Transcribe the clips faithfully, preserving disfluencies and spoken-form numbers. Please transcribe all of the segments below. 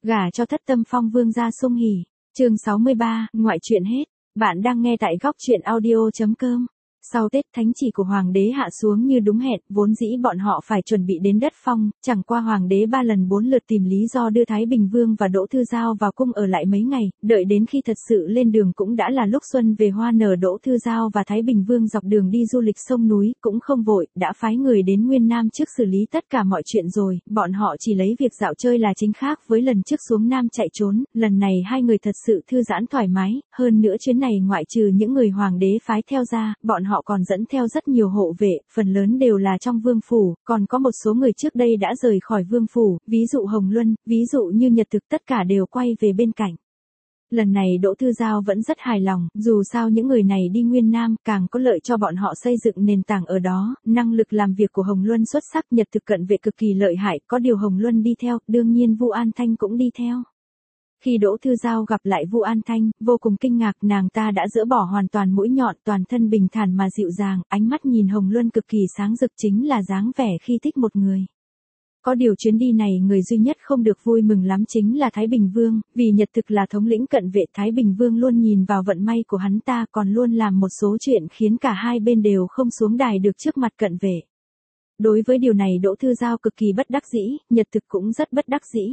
Gả cho thất tâm phong vương gia sung hỉ. Chương sáu mươi ba, ngoại truyện hết. Bạn đang nghe tại góc truyện audio chấm com. Sau Tết thánh chỉ của Hoàng đế hạ xuống như đúng hẹn, vốn dĩ bọn họ phải chuẩn bị đến đất phong, chẳng qua Hoàng đế ba lần bốn lượt tìm lý do đưa Thái Bình Vương và Đỗ Thư Giao vào cung ở lại mấy ngày, đợi đến khi thật sự lên đường cũng đã là lúc xuân về hoa nở. Đỗ Thư Giao và Thái Bình Vương dọc đường đi du lịch sông núi, cũng không vội, đã phái người đến Nguyên Nam trước xử lý tất cả mọi chuyện rồi, bọn họ chỉ lấy việc dạo chơi là chính, khác với lần trước xuống Nam chạy trốn, lần này hai người thật sự thư giãn thoải mái, hơn nữa chuyến này ngoại trừ những người Hoàng đế phái theo ra, bọn họ còn dẫn theo rất nhiều hộ vệ, phần lớn đều là trong vương phủ, còn có một số người trước đây đã rời khỏi vương phủ, ví dụ Hồng Luân, ví dụ như Nhật Thực, tất cả đều quay về bên cạnh. Lần này Đỗ Thư Giao vẫn rất hài lòng, dù sao những người này đi Nguyên Nam càng có lợi cho bọn họ xây dựng nền tảng ở đó, năng lực làm việc của Hồng Luân xuất sắc, Nhật Thực cận vệ cực kỳ lợi hại, có điều Hồng Luân đi theo, đương nhiên Vu An Thanh cũng đi theo. Khi Đỗ Thư Giao gặp lại Vu An Thanh, vô cùng kinh ngạc, nàng ta đã dỡ bỏ hoàn toàn mũi nhọn, toàn thân bình thản mà dịu dàng, ánh mắt nhìn Hồng Luân cực kỳ sáng rực, chính là dáng vẻ khi thích một người. Có điều chuyến đi này người duy nhất không được vui mừng lắm chính là Thái Bình Vương, vì Nhật Thực là thống lĩnh cận vệ, Thái Bình Vương luôn nhìn vào vận may của hắn ta, còn luôn làm một số chuyện khiến cả hai bên đều không xuống đài được trước mặt cận vệ. Đối với điều này Đỗ Thư Giao cực kỳ bất đắc dĩ, Nhật Thực cũng rất bất đắc dĩ.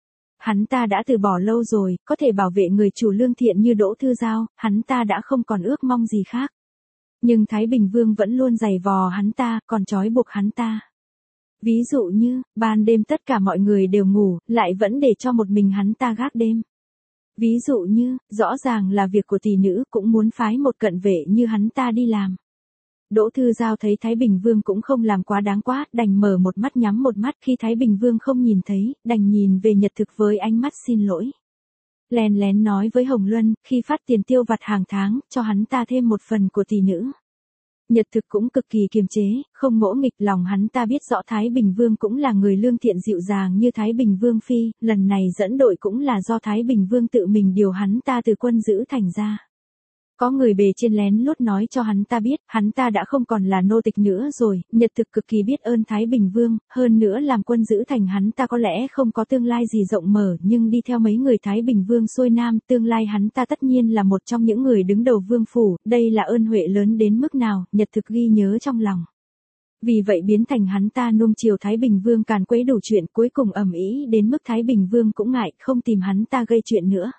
Hắn ta đã từ bỏ lâu rồi, có thể bảo vệ người chủ lương thiện như Đỗ Thư Giao, hắn ta đã không còn ước mong gì khác. Nhưng Thái Bình Vương vẫn luôn giày vò hắn ta, còn trói buộc hắn ta. Ví dụ như, ban đêm tất cả mọi người đều ngủ, lại vẫn để cho một mình hắn ta gác đêm. Ví dụ như, rõ ràng là việc của tỷ nữ, cũng muốn phái một cận vệ như hắn ta đi làm. Đỗ Thư Giao thấy Thái Bình Vương cũng không làm quá đáng quá, đành mở một mắt nhắm một mắt, khi Thái Bình Vương không nhìn thấy, đành nhìn về Nhật Thực với ánh mắt xin lỗi. Lén lén nói với Hồng Luân, khi phát tiền tiêu vặt hàng tháng, cho hắn ta thêm một phần của tỷ nữ. Nhật Thực cũng cực kỳ kiềm chế, không ngỗ nghịch, lòng hắn ta biết rõ Thái Bình Vương cũng là người lương thiện dịu dàng như Thái Bình Vương Phi, lần này dẫn đội cũng là do Thái Bình Vương tự mình điều hắn ta từ quân giữ thành ra. Có người bề trên lén lút nói cho hắn ta biết, hắn ta đã không còn là nô tịch nữa rồi, Nhật Thực cực kỳ biết ơn Thái Bình Vương, hơn nữa làm quân giữ thành hắn ta có lẽ không có tương lai gì rộng mở, nhưng đi theo mấy người Thái Bình Vương xuôi Nam, tương lai hắn ta tất nhiên là một trong những người đứng đầu vương phủ, đây là ơn huệ lớn đến mức nào, Nhật Thực ghi nhớ trong lòng. Vì vậy biến thành hắn ta nuông chiều Thái Bình Vương càn quấy đủ chuyện, cuối cùng ầm ĩ đến mức Thái Bình Vương cũng ngại, không tìm hắn ta gây chuyện nữa.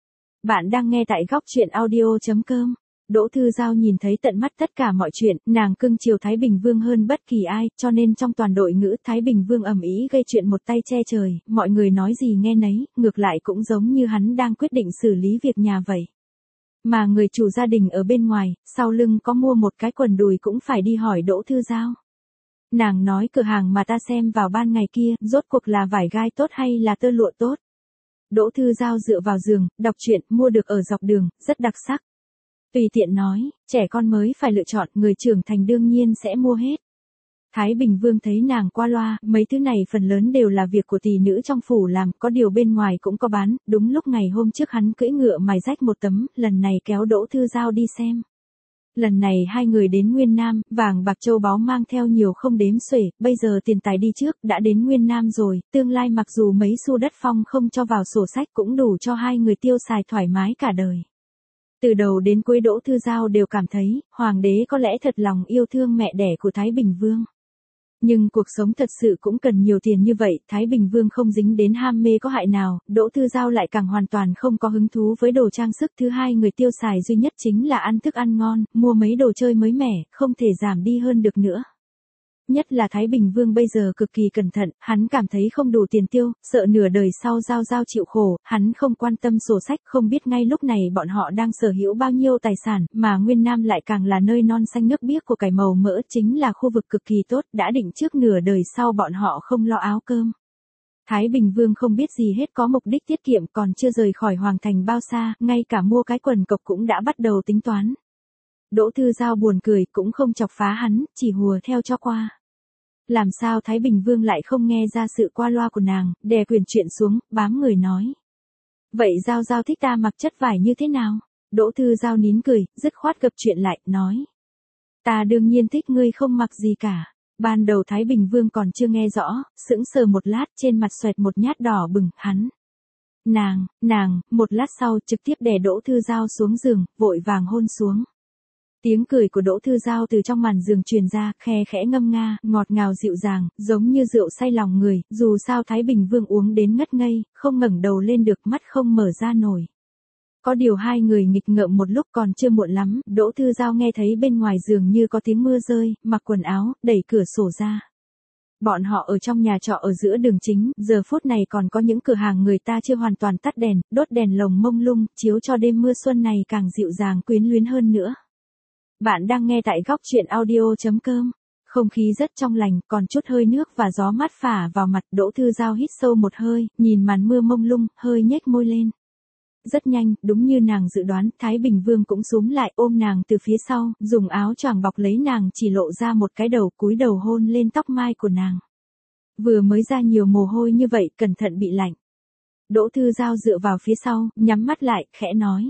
Bạn đang nghe tại góc truyện audio chấm com. Đỗ Thư Giao nhìn thấy tận mắt tất cả mọi chuyện, nàng cưng chiều Thái Bình Vương hơn bất kỳ ai, cho nên trong toàn đội ngũ Thái Bình Vương ầm ĩ gây chuyện một tay che trời, mọi người nói gì nghe nấy, ngược lại cũng giống như hắn đang quyết định xử lý việc nhà vậy. Mà người chủ gia đình ở bên ngoài, sau lưng có mua một cái quần đùi cũng phải đi hỏi Đỗ Thư Giao. Nàng nói cửa hàng mà ta xem vào ban ngày kia, rốt cuộc là vải gai tốt hay là tơ lụa tốt? Đỗ Thư Giao dựa vào giường, đọc truyện, mua được ở dọc đường, rất đặc sắc. Tùy tiện nói, trẻ con mới phải lựa chọn, người trưởng thành đương nhiên sẽ mua hết. Thái Bình Vương thấy nàng qua loa, mấy thứ này phần lớn đều là việc của tỷ nữ trong phủ làm, có điều bên ngoài cũng có bán, đúng lúc ngày hôm trước hắn cưỡi ngựa mài rách một tấm, lần này kéo Đỗ Thư Giao đi xem. Lần này hai người đến Nguyên Nam, vàng bạc châu báu mang theo nhiều không đếm xuể, bây giờ tiền tài đi trước, đã đến Nguyên Nam rồi, tương lai mặc dù mấy xu đất phong không cho vào sổ sách cũng đủ cho hai người tiêu xài thoải mái cả đời. Từ đầu đến cuối Đỗ Thư Giao đều cảm thấy, Hoàng đế có lẽ thật lòng yêu thương mẹ đẻ của Thái Bình Vương. Nhưng cuộc sống thật sự cũng cần nhiều tiền như vậy, Thái Bình Vương không dính đến ham mê có hại nào, Đỗ Thư Giao lại càng hoàn toàn không có hứng thú với đồ trang sức. Thứ hai người tiêu xài duy nhất chính là ăn thức ăn ngon, mua mấy đồ chơi mới mẻ, không thể giảm đi hơn được nữa. Nhất là Thái Bình Vương bây giờ cực kỳ cẩn thận, hắn cảm thấy không đủ tiền tiêu, sợ nửa đời sau Giao Giao chịu khổ, hắn không quan tâm sổ sách, không biết ngay lúc này bọn họ đang sở hữu bao nhiêu tài sản, mà Nguyên Nam lại càng là nơi non xanh nước biếc của cải màu mỡ, chính là khu vực cực kỳ tốt, đã định trước nửa đời sau bọn họ không lo áo cơm. Thái Bình Vương không biết gì hết, có mục đích tiết kiệm, còn chưa rời khỏi Hoàng thành bao xa, ngay cả mua cái quần cộc cũng đã bắt đầu tính toán. Đỗ Thư Giao buồn cười, cũng không chọc phá hắn, chỉ hùa theo cho qua. Làm sao Thái Bình Vương lại không nghe ra sự qua loa của nàng, đè quyền chuyện xuống, bám người nói. Vậy Giao Giao thích ta mặc chất vải như thế nào? Đỗ Thư Giao nín cười, dứt khoát gập chuyện lại, nói. Ta đương nhiên thích ngươi không mặc gì cả. Ban đầu Thái Bình Vương còn chưa nghe rõ, sững sờ một lát, trên mặt xoẹt một nhát đỏ bừng, hắn. Nàng, nàng, một lát sau trực tiếp đè Đỗ Thư Giao xuống giường, vội vàng hôn xuống. Tiếng cười của Đỗ Thư Giao từ trong màn giường truyền ra, khe khẽ ngâm nga, ngọt ngào dịu dàng, giống như rượu say lòng người, dù sao Thái Bình Vương uống đến ngất ngây, không ngẩng đầu lên được, mắt không mở ra nổi. Có điều hai người nghịch ngợm một lúc còn chưa muộn lắm, Đỗ Thư Giao nghe thấy bên ngoài giường như có tiếng mưa rơi, mặc quần áo, đẩy cửa sổ ra. Bọn họ ở trong nhà trọ ở giữa đường chính, giờ phút này còn có những cửa hàng người ta chưa hoàn toàn tắt đèn, đốt đèn lồng mông lung, chiếu cho đêm mưa xuân này càng dịu dàng quyến luyến hơn nữa. Bạn đang nghe tại góc truyện audio.com. Không khí rất trong lành, còn chút hơi nước và gió mát phả vào mặt. Đỗ Thư Giao hít sâu một hơi, nhìn màn mưa mông lung, hơi nhếch môi lên. Rất nhanh, đúng như nàng dự đoán, Thái Bình Vương cũng xúm lại ôm nàng từ phía sau, dùng áo choàng bọc lấy nàng, chỉ lộ ra một cái đầu, cúi đầu hôn lên tóc mai của nàng. Vừa mới ra nhiều mồ hôi như vậy, cẩn thận bị lạnh. Đỗ Thư Giao dựa vào phía sau, nhắm mắt lại, khẽ nói.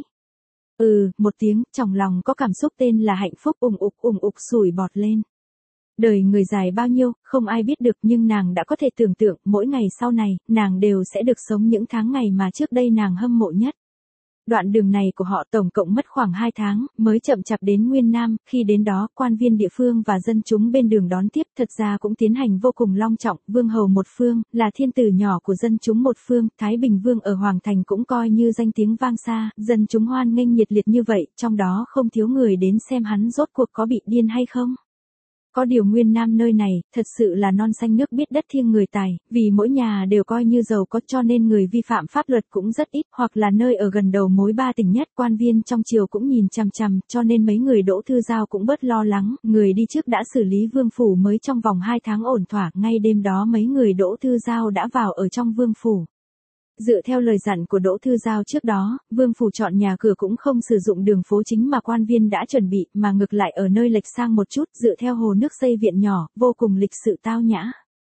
Ừ, một tiếng, trong lòng có cảm xúc tên là hạnh phúc ùng ục ùng ục sủi bọt lên. Đời người dài bao nhiêu, không ai biết được, nhưng nàng đã có thể tưởng tượng, mỗi ngày sau này, nàng đều sẽ được sống những tháng ngày mà trước đây nàng hâm mộ nhất. Đoạn đường này của họ tổng cộng mất khoảng hai tháng, mới chậm chạp đến Nguyên Nam, khi đến đó, quan viên địa phương và dân chúng bên đường đón tiếp, thật ra cũng tiến hành vô cùng long trọng, vương hầu một phương, là thiên tử nhỏ của dân chúng một phương, Thái Bình Vương ở Hoàng Thành cũng coi như danh tiếng vang xa, dân chúng hoan nghênh nhiệt liệt như vậy, trong đó không thiếu người đến xem hắn rốt cuộc có bị điên hay không. Có điều Nguyên Nam nơi này, thật sự là non xanh nước biết đất thiêng người tài, vì mỗi nhà đều coi như giàu có cho nên người vi phạm pháp luật cũng rất ít, hoặc là nơi ở gần đầu mối ba tỉnh nhất, quan viên trong triều cũng nhìn chằm chằm, cho nên mấy người Đỗ Thư Giao cũng bớt lo lắng, người đi trước đã xử lý vương phủ mới trong vòng hai tháng ổn thỏa, ngay đêm đó mấy người Đỗ Thư Giao đã vào ở trong vương phủ. Dựa theo lời dặn của Đỗ Thư Giao trước đó, vương phủ chọn nhà cửa cũng không sử dụng đường phố chính mà quan viên đã chuẩn bị, mà ngược lại ở nơi lệch sang một chút, dựa theo hồ nước xây viện nhỏ, vô cùng lịch sự tao nhã.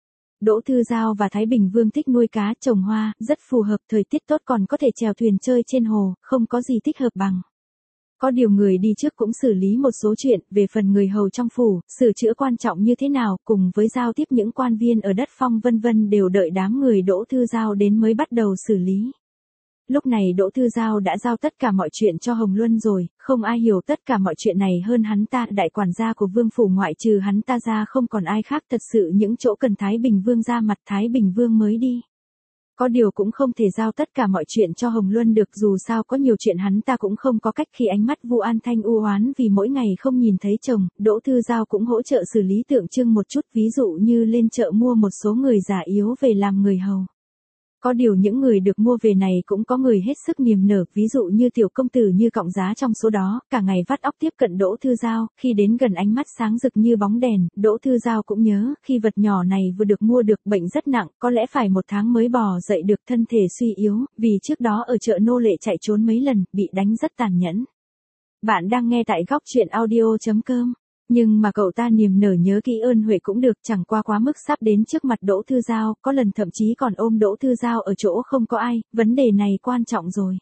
Đỗ Thư Giao và Thái Bình Vương thích nuôi cá, trồng hoa, rất phù hợp, thời tiết tốt còn có thể chèo thuyền chơi trên hồ, không có gì thích hợp bằng. Có điều người đi trước cũng xử lý một số chuyện, về phần người hầu trong phủ, sửa chữa quan trọng như thế nào, cùng với giao tiếp những quan viên ở đất phong vân vân đều đợi đám người Đỗ Thư Giao đến mới bắt đầu xử lý. Lúc này Đỗ Thư Giao đã giao tất cả mọi chuyện cho Hồng Luân rồi, không ai hiểu tất cả mọi chuyện này hơn hắn ta, đại quản gia của vương phủ ngoại trừ hắn ta ra không còn ai khác, thật sự những chỗ cần Thái Bình Vương ra mặt Thái Bình Vương mới đi. Có điều cũng không thể giao tất cả mọi chuyện cho Hồng Luân được, dù sao có nhiều chuyện hắn ta cũng không có cách, khi ánh mắt Vu An Thanh u oán vì mỗi ngày không nhìn thấy chồng, Đỗ Thư Giao cũng hỗ trợ xử lý tượng trưng một chút, ví dụ như lên chợ mua một số người già yếu về làm người hầu. Có điều những người được mua về này cũng có người hết sức niềm nở, ví dụ như tiểu công tử Như Cọng Giá trong số đó, cả ngày vắt óc tiếp cận Đỗ Thư Giao, khi đến gần ánh mắt sáng rực như bóng đèn, Đỗ Thư Giao cũng nhớ, khi vật nhỏ này vừa được mua được bệnh rất nặng, có lẽ phải một tháng mới bò dậy được, thân thể suy yếu, vì trước đó ở chợ nô lệ chạy trốn mấy lần, bị đánh rất tàn nhẫn. Bạn đang nghe tại góc truyện audio.com. Nhưng mà cậu ta niềm nở nhớ kỹ ơn huệ cũng được, chẳng qua quá mức sắp đến trước mặt Đỗ Thư Giao, có lần thậm chí còn ôm Đỗ Thư Giao ở chỗ không có ai, vấn đề này quan trọng rồi.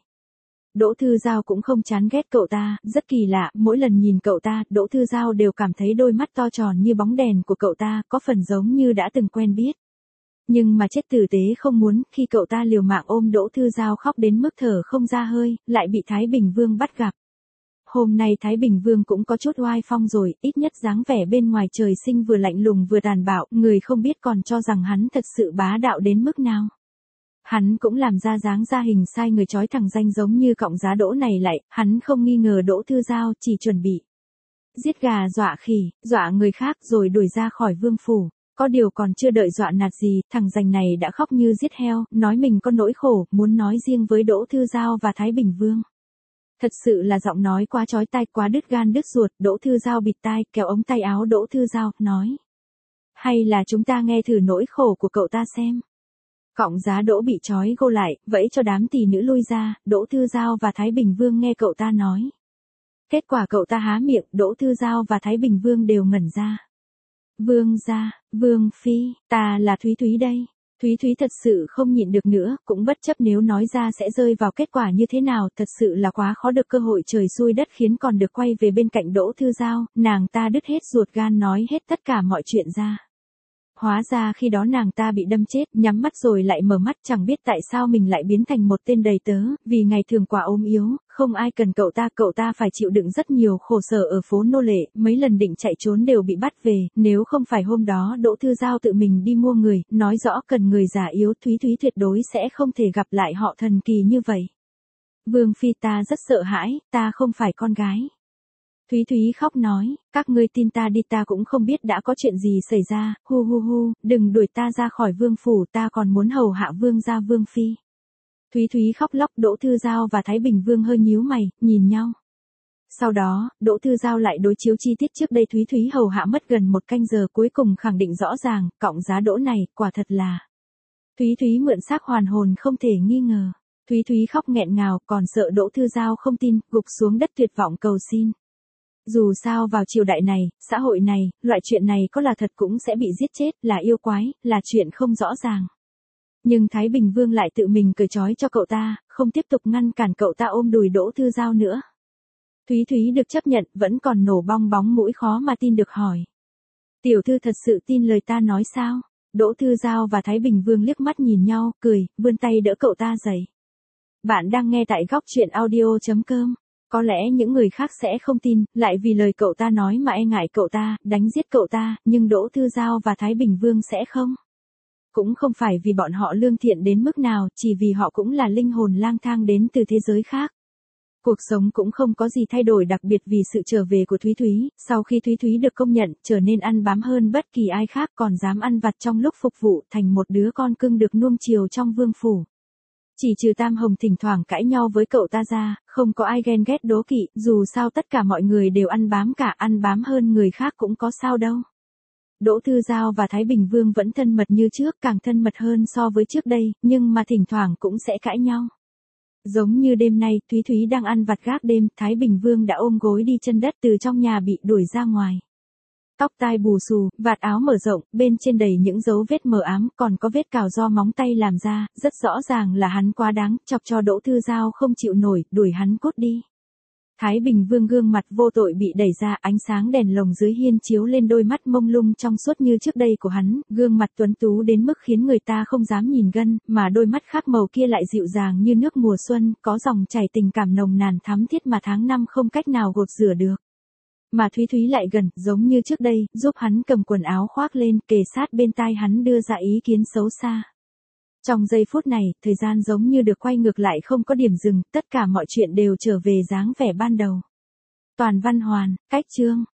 Đỗ Thư Giao cũng không chán ghét cậu ta, rất kỳ lạ, mỗi lần nhìn cậu ta, Đỗ Thư Giao đều cảm thấy đôi mắt to tròn như bóng đèn của cậu ta, có phần giống như đã từng quen biết. Nhưng mà chết tử tế không muốn, khi cậu ta liều mạng ôm Đỗ Thư Giao khóc đến mức thở không ra hơi, lại bị Thái Bình Vương bắt gặp. Hôm nay Thái Bình Vương cũng có chút oai phong rồi, ít nhất dáng vẻ bên ngoài trời sinh vừa lạnh lùng vừa tàn bạo, người không biết còn cho rằng hắn thật sự bá đạo đến mức nào. Hắn cũng làm ra dáng ra hình sai người chói thẳng danh giống như Cọng Giá Đỗ này lại, hắn không nghi ngờ Đỗ Thư Giao, chỉ chuẩn bị giết gà dọa khỉ, dọa người khác rồi đuổi ra khỏi vương phủ. Có điều còn chưa đợi dọa nạt gì, thằng danh này đã khóc như giết heo, nói mình có nỗi khổ, muốn nói riêng với Đỗ Thư Giao và Thái Bình Vương. Thật sự là giọng nói quá chói tai, quá đứt gan đứt ruột, Đỗ Thư Giao bịt tai, kéo ống tay áo Đỗ Thư Giao, nói. Hay là chúng ta nghe thử nỗi khổ của cậu ta xem. Cọng Giá Đỗ bị trói gô lại, vẫy cho đám tỷ nữ lui ra, Đỗ Thư Giao và Thái Bình Vương nghe cậu ta nói. Kết quả cậu ta há miệng, Đỗ Thư Giao và Thái Bình Vương đều ngẩn ra. Vương gia, Vương phi, ta là Thúy Thúy đây. Thúy Thúy thật sự không nhịn được nữa, cũng bất chấp nếu nói ra sẽ rơi vào kết quả như thế nào, thật sự là quá khó được cơ hội trời xui đất khiến còn được quay về bên cạnh Đỗ Thư Giao, nàng ta đứt hết ruột gan nói hết tất cả mọi chuyện ra. hóa ra khi đó nàng ta bị đâm chết, nhắm mắt rồi lại mở mắt, chẳng biết tại sao mình lại biến thành một tên đầy tớ, vì ngày thường quá ốm yếu, không ai cần cậu ta, cậu ta phải chịu đựng rất nhiều khổ sở ở phố nô lệ, mấy lần định chạy trốn đều bị bắt về, nếu không phải hôm đó Đỗ Thư Giao tự mình đi mua người, nói rõ cần người già yếu, Thúy Thúy tuyệt đối sẽ không thể gặp lại họ thần kỳ như vậy. Vương phi, ta rất sợ hãi, ta không phải con gái. Thúy Thúy khóc nói, các ngươi tin ta đi, ta cũng không biết đã có chuyện gì xảy ra, hu hu hu, đừng đuổi ta ra khỏi vương phủ, ta còn muốn hầu hạ vương gia vương phi. Thúy Thúy khóc lóc, Đỗ Thư Giao và Thái Bình Vương hơi nhíu mày, nhìn nhau. Sau đó, Đỗ Thư Giao lại đối chiếu chi tiết trước đây Thúy Thúy hầu hạ mất gần một canh giờ, cuối cùng khẳng định rõ ràng, cọng giá đỗ này, quả thật là. Thúy Thúy mượn xác hoàn hồn không thể nghi ngờ. Thúy Thúy khóc nghẹn ngào, còn sợ Đỗ Thư Giao không tin, gục xuống đất tuyệt vọng cầu xin. Dù sao vào triều đại này, xã hội này, loại chuyện này có là thật cũng sẽ bị giết chết, là yêu quái, là chuyện không rõ ràng. Nhưng Thái Bình Vương lại tự mình cởi trói cho cậu ta, không tiếp tục ngăn cản cậu ta ôm đùi Đỗ Thư Giao nữa. Thúy Thúy được chấp nhận, vẫn còn nổ bong bóng mũi khó mà tin được hỏi. Tiểu thư thật sự tin lời ta nói sao? Đỗ Thư Giao và Thái Bình Vương liếc mắt nhìn nhau, cười, vươn tay đỡ cậu ta dậy. Bạn đang nghe tại góc truyện audio chấm com. Có lẽ những người khác sẽ không tin, lại vì lời cậu ta nói mà e ngại cậu ta, đánh giết cậu ta, nhưng Đỗ Thư Giao và Thái Bình Vương sẽ không. Cũng không phải vì bọn họ lương thiện đến mức nào, chỉ vì họ cũng là linh hồn lang thang đến từ thế giới khác. Cuộc sống cũng không có gì thay đổi đặc biệt vì sự trở về của Thúy Thúy, sau khi Thúy Thúy được công nhận, trở nên ăn bám hơn bất kỳ ai khác, còn dám ăn vặt trong lúc phục vụ, thành một đứa con cưng được nuông chiều trong vương phủ. Chỉ trừ Tam Hồng thỉnh thoảng cãi nhau với cậu ta ra, không có ai ghen ghét đố kỵ, dù sao tất cả mọi người đều ăn bám cả, ăn bám hơn người khác cũng có sao đâu. Đỗ Thư Giao và Thái Bình Vương vẫn thân mật như trước, càng thân mật hơn so với trước đây, nhưng mà thỉnh thoảng cũng sẽ cãi nhau. Giống như đêm nay, Thúy Thúy đang ăn vặt gác đêm, Thái Bình Vương đã ôm gối đi chân đất từ trong nhà bị đuổi ra ngoài. Tóc tai bù xù, vạt áo mở rộng, bên trên đầy những dấu vết mờ ám, còn có vết cào do móng tay làm ra, rất rõ ràng là hắn quá đáng, chọc cho Đỗ Thư Giao không chịu nổi, đuổi hắn cút đi. Thái Bình Vương gương mặt vô tội bị đẩy ra, ánh sáng đèn lồng dưới hiên chiếu lên đôi mắt mông lung trong suốt như trước đây của hắn, gương mặt tuấn tú đến mức khiến người ta không dám nhìn gân, mà đôi mắt khác màu kia lại dịu dàng như nước mùa xuân, có dòng chảy tình cảm nồng nàn thắm thiết mà tháng năm không cách nào gột rửa được. Mà Thúy Thúy lại gần, giống như trước đây, giúp hắn cầm quần áo khoác lên, kề sát bên tai hắn đưa ra ý kiến xấu xa. Trong giây phút này, thời gian giống như được quay ngược lại không có điểm dừng, tất cả mọi chuyện đều trở về dáng vẻ ban đầu. Toàn văn hoàn, cách chương.